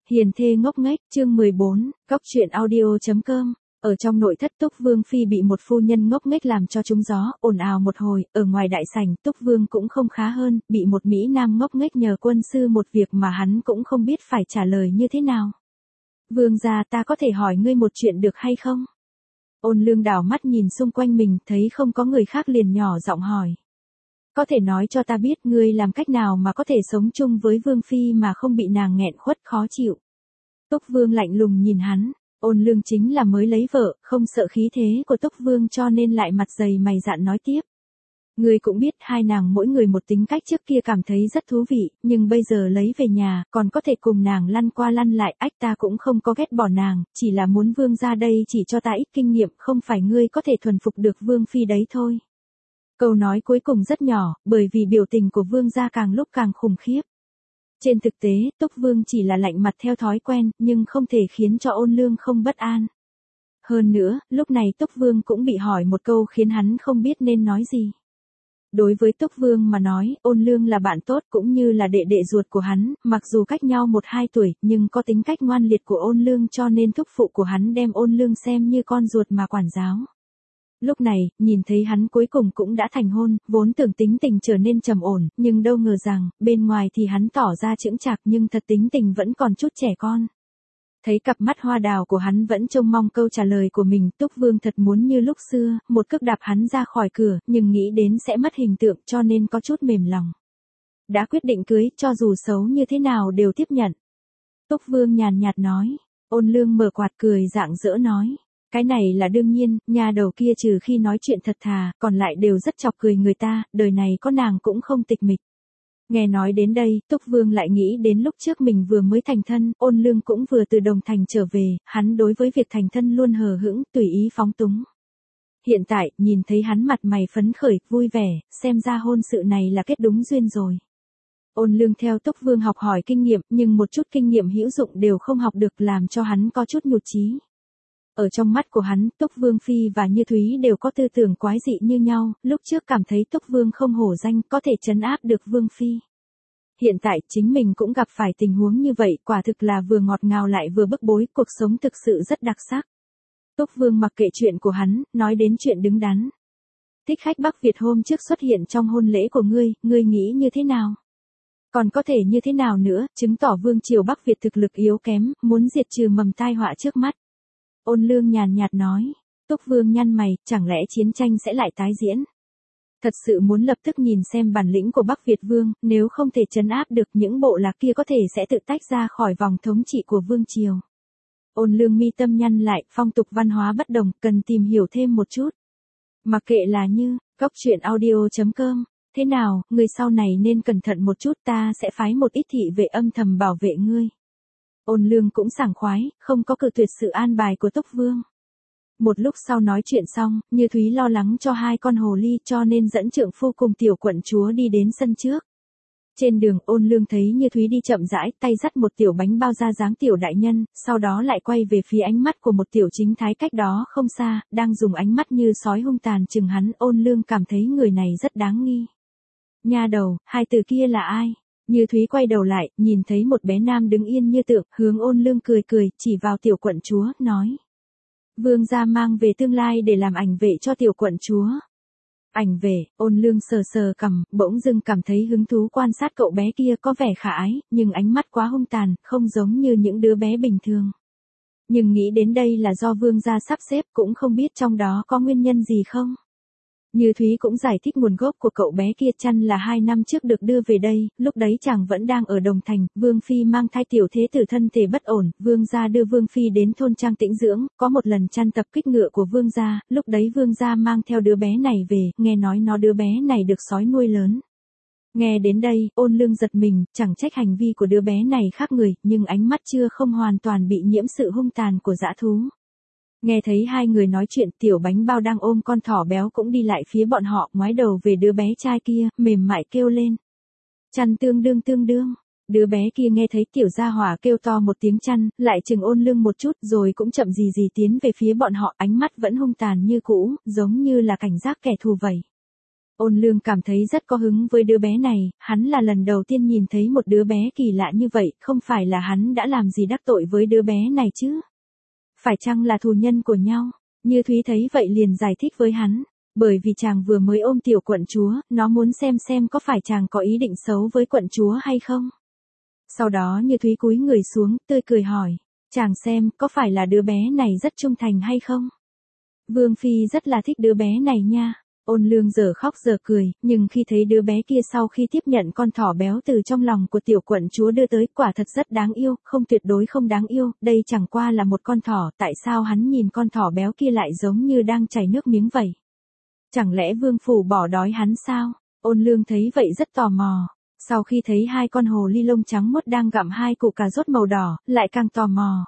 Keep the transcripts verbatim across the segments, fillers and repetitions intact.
Hiền thê ngốc nghếch, chương mười bốn, Cóc truyện audio.com. Ở trong nội thất Túc Vương phi bị một phu nhân ngốc nghếch làm cho trúng gió, ồn ào một hồi, ở ngoài đại sảnh, Túc Vương cũng không khá hơn, bị một mỹ nam ngốc nghếch nhờ quân sư một việc mà hắn cũng không biết phải trả lời như thế nào. Vương gia, ta có thể hỏi ngươi một chuyện được hay không? Ôn Lương đảo mắt nhìn xung quanh mình, thấy không có người khác liền nhỏ giọng hỏi. Có thể nói cho ta biết ngươi làm cách nào mà có thể sống chung với Vương phi mà không bị nàng nghẹn khuất khó chịu. Túc Vương lạnh lùng nhìn hắn, Ôn Lương chính là mới lấy vợ, không sợ khí thế của Túc Vương cho nên lại mặt dày mày dạn nói tiếp. Ngươi cũng biết hai nàng mỗi người một tính cách, trước kia cảm thấy rất thú vị, nhưng bây giờ lấy về nhà, còn có thể cùng nàng lăn qua lăn lại, ách ta cũng không có ghét bỏ nàng, chỉ là muốn Vương ra đây chỉ cho ta ít kinh nghiệm, không phải ngươi có thể thuần phục được Vương phi đấy thôi. Câu nói cuối cùng rất nhỏ, bởi vì biểu tình của Vương gia càng lúc càng khủng khiếp. Trên thực tế, Túc Vương chỉ là lạnh mặt theo thói quen, nhưng không thể khiến cho Ôn Lương không bất an. Hơn nữa, lúc này Túc Vương cũng bị hỏi một câu khiến hắn không biết nên nói gì. Đối với Túc Vương mà nói, Ôn Lương là bạn tốt cũng như là đệ đệ ruột của hắn, mặc dù cách nhau một hai tuổi, nhưng có tính cách ngoan liệt của Ôn Lương cho nên thúc phụ của hắn đem Ôn Lương xem như con ruột mà quản giáo. Lúc này, nhìn thấy hắn cuối cùng cũng đã thành hôn, vốn tưởng tính tình trở nên trầm ổn, nhưng đâu ngờ rằng, bên ngoài thì hắn tỏ ra chững chạc nhưng thật tính tình vẫn còn chút trẻ con. Thấy cặp mắt hoa đào của hắn vẫn trông mong câu trả lời của mình, Túc Vương thật muốn như lúc xưa, một cước đạp hắn ra khỏi cửa, nhưng nghĩ đến sẽ mất hình tượng cho nên có chút mềm lòng. Đã quyết định cưới, cho dù xấu như thế nào đều tiếp nhận. Túc Vương nhàn nhạt nói, Ôn Lương mở quạt cười rạng rỡ nói. Cái này là đương nhiên, nhà đầu kia trừ khi nói chuyện thật thà, còn lại đều rất chọc cười người ta, đời này có nàng cũng không tịch mịch. Nghe nói đến đây, Túc Vương lại nghĩ đến lúc trước mình vừa mới thành thân, Ôn Lương cũng vừa từ Đồng Thành trở về, hắn đối với việc thành thân luôn hờ hững, tùy ý phóng túng. Hiện tại, nhìn thấy hắn mặt mày phấn khởi, vui vẻ, xem ra hôn sự này là kết đúng duyên rồi. Ôn Lương theo Túc Vương học hỏi kinh nghiệm, nhưng một chút kinh nghiệm hữu dụng đều không học được làm cho hắn có chút nhụt chí. Ở trong mắt của hắn, Túc Vương phi và Như Thúy đều có tư tưởng quái dị như nhau, lúc trước cảm thấy Túc Vương không hổ danh, có thể trấn áp được Vương phi. Hiện tại, chính mình cũng gặp phải tình huống như vậy, quả thực là vừa ngọt ngào lại vừa bức bối, cuộc sống thực sự rất đặc sắc. Túc Vương mặc kệ chuyện của hắn, nói đến chuyện đứng đắn. Thích khách Bắc Việt hôm trước xuất hiện trong hôn lễ của ngươi, ngươi nghĩ như thế nào? Còn có thể như thế nào nữa, chứng tỏ Vương triều Bắc Việt thực lực yếu kém, muốn diệt trừ mầm tai họa trước mắt. Ôn Lương nhàn nhạt nói, Túc Vương nhăn mày, chẳng lẽ chiến tranh sẽ lại tái diễn? Thật sự muốn lập tức nhìn xem bản lĩnh của Bắc Việt Vương, nếu không thể trấn áp được những bộ lạc kia có thể sẽ tự tách ra khỏi vòng thống trị của Vương triều. Ôn Lương mi tâm nhăn lại, phong tục văn hóa bất đồng, cần tìm hiểu thêm một chút. Mặc kệ là như, Cóc truyện audio.com, thế nào, người sau này nên cẩn thận một chút, ta sẽ phái một ít thị vệ âm thầm bảo vệ ngươi. Ôn Lương cũng sảng khoái, không có cự tuyệt sự an bài của Túc Vương. Một lúc sau nói chuyện xong, Như Thúy lo lắng cho hai con hồ ly cho nên dẫn trượng phu cùng tiểu quận chúa đi đến sân trước. Trên đường, Ôn Lương thấy Như Thúy đi chậm rãi, tay dắt một tiểu bánh bao ra dáng tiểu đại nhân, sau đó lại quay về phía ánh mắt của một tiểu chính thái cách đó không xa, đang dùng ánh mắt như sói hung tàn chừng hắn. Ôn Lương cảm thấy người này rất đáng nghi. Nha đầu, hai từ kia là ai? Như Thúy quay đầu lại, nhìn thấy một bé nam đứng yên như tượng, hướng Ôn Lương cười cười, chỉ vào tiểu quận chúa, nói. Vương gia mang về tương lai để làm ảnh vệ cho tiểu quận chúa. Ảnh vệ, Ôn Lương sờ sờ cằm, bỗng dưng cảm thấy hứng thú quan sát cậu bé kia, có vẻ khả ái, nhưng ánh mắt quá hung tàn, không giống như những đứa bé bình thường. Nhưng nghĩ đến đây là do vương gia sắp xếp, cũng không biết trong đó có nguyên nhân gì không. Như Thúy cũng giải thích nguồn gốc của cậu bé kia, chăn là hai năm trước được đưa về đây, lúc đấy chàng vẫn đang ở Đồng Thành, Vương phi mang thai tiểu thế tử thân thể bất ổn, Vương gia đưa Vương phi đến thôn trang tĩnh dưỡng, có một lần chăn tập kích ngựa của Vương gia, lúc đấy Vương gia mang theo đứa bé này về, nghe nói nó đứa bé này được sói nuôi lớn. Nghe đến đây, Ôn Lương giật mình, chẳng trách hành vi của đứa bé này khác người, nhưng ánh mắt chưa không hoàn toàn bị nhiễm sự hung tàn của dã thú. Nghe thấy hai người nói chuyện, tiểu bánh bao đang ôm con thỏ béo cũng đi lại phía bọn họ, ngoái đầu về đứa bé trai kia, mềm mại kêu lên. Chăn tương đương tương đương. Đứa bé kia nghe thấy tiểu gia hỏa kêu to một tiếng chăn, lại chừng Ôn Lương một chút rồi cũng chậm gì gì tiến về phía bọn họ, ánh mắt vẫn hung tàn như cũ, giống như là cảnh giác kẻ thù vậy. Ôn Lương cảm thấy rất có hứng với đứa bé này, hắn là lần đầu tiên nhìn thấy một đứa bé kỳ lạ như vậy, không phải là hắn đã làm gì đắc tội với đứa bé này chứ? Phải chăng là thù nhân của nhau? Như Thúy thấy vậy liền giải thích với hắn, bởi vì chàng vừa mới ôm tiểu quận chúa, nó muốn xem xem có phải chàng có ý định xấu với quận chúa hay không. Sau đó Như Thúy cúi người xuống, tươi cười hỏi, chàng xem có phải là đứa bé này rất trung thành hay không? Vương Phi rất là thích đứa bé này nha. Ôn Lương giờ khóc giờ cười, nhưng khi thấy đứa bé kia sau khi tiếp nhận con thỏ béo từ trong lòng của tiểu quận chúa đưa tới, quả thật rất đáng yêu, không tuyệt đối không đáng yêu, đây chẳng qua là một con thỏ, tại sao hắn nhìn con thỏ béo kia lại giống như đang chảy nước miếng vậy? Chẳng lẽ vương phủ bỏ đói hắn sao? Ôn Lương thấy vậy rất tò mò. Sau khi thấy hai con hồ ly lông trắng muốt đang gặm hai củ cà rốt màu đỏ, lại càng tò mò.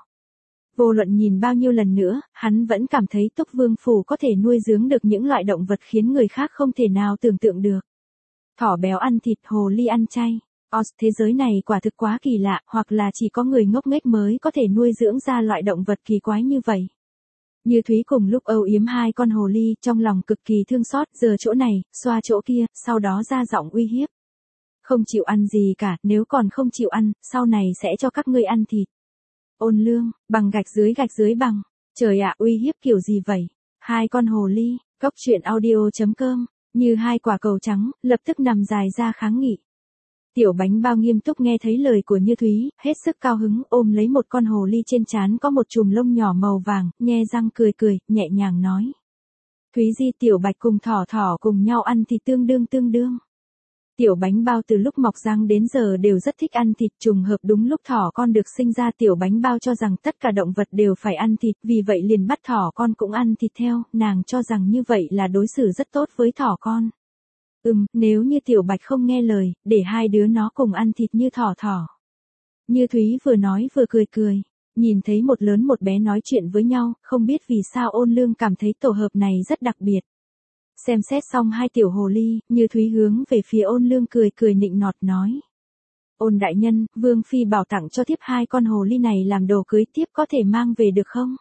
Vô luận nhìn bao nhiêu lần nữa, hắn vẫn cảm thấy Túc Vương phủ có thể nuôi dưỡng được những loại động vật khiến người khác không thể nào tưởng tượng được. Thỏ béo ăn thịt, hồ ly ăn chay. Os, thế giới này quả thực quá kỳ lạ, hoặc là chỉ có người ngốc nghếch mới có thể nuôi dưỡng ra loại động vật kỳ quái như vậy. Như Thúy cùng lúc âu yếm hai con hồ ly, trong lòng cực kỳ thương xót, giờ chỗ này, xoa chỗ kia, sau đó ra giọng uy hiếp. Không chịu ăn gì cả, nếu còn không chịu ăn, sau này sẽ cho các ngươi ăn thịt. Ôn Lương, bằng gạch dưới gạch dưới bằng. Trời ạ, uy hiếp kiểu gì vậy? Hai con hồ ly, cốc truyện audio chấm com, như hai quả cầu trắng, lập tức nằm dài ra kháng nghị. Tiểu Bánh Bao nghiêm túc nghe thấy lời của Như Thúy, hết sức cao hứng, ôm lấy một con hồ ly trên trán có một chùm lông nhỏ màu vàng, nhe răng cười cười, nhẹ nhàng nói. Thúy Di, Tiểu Bạch cùng thỏ thỏ cùng nhau ăn thì tương đương tương đương. Tiểu Bánh Bao từ lúc mọc răng đến giờ đều rất thích ăn thịt, trùng hợp đúng lúc thỏ con được sinh ra, Tiểu Bánh Bao cho rằng tất cả động vật đều phải ăn thịt, vì vậy liền bắt thỏ con cũng ăn thịt theo, nàng cho rằng như vậy là đối xử rất tốt với thỏ con. Ừm, nếu như Tiểu Bạch không nghe lời, để hai đứa nó cùng ăn thịt như thỏ thỏ. Như Thúy vừa nói vừa cười cười, nhìn thấy một lớn một bé nói chuyện với nhau, không biết vì sao Ôn Lương cảm thấy tổ hợp này rất đặc biệt. Xem xét xong hai tiểu hồ ly, Như Thúy hướng về phía Ôn Lương cười cười nịnh nọt nói. Ôn đại nhân, Vương Phi bảo tặng cho tiếp hai con hồ ly này làm đồ cưới, tiếp có thể mang về được không?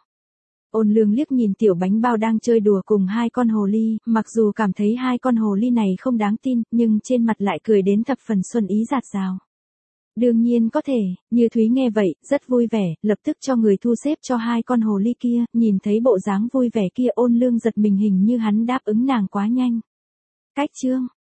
Ôn Lương liếc nhìn Tiểu Bánh Bao đang chơi đùa cùng hai con hồ ly, mặc dù cảm thấy hai con hồ ly này không đáng tin, nhưng trên mặt lại cười đến thập phần xuân ý rạt rào. Đương nhiên có thể. Như Thúy nghe vậy, rất vui vẻ, lập tức cho người thu xếp cho hai con hồ ly kia, nhìn thấy bộ dáng vui vẻ kia Ôn Lương giật mình, hình như hắn đáp ứng nàng quá nhanh. Cách chương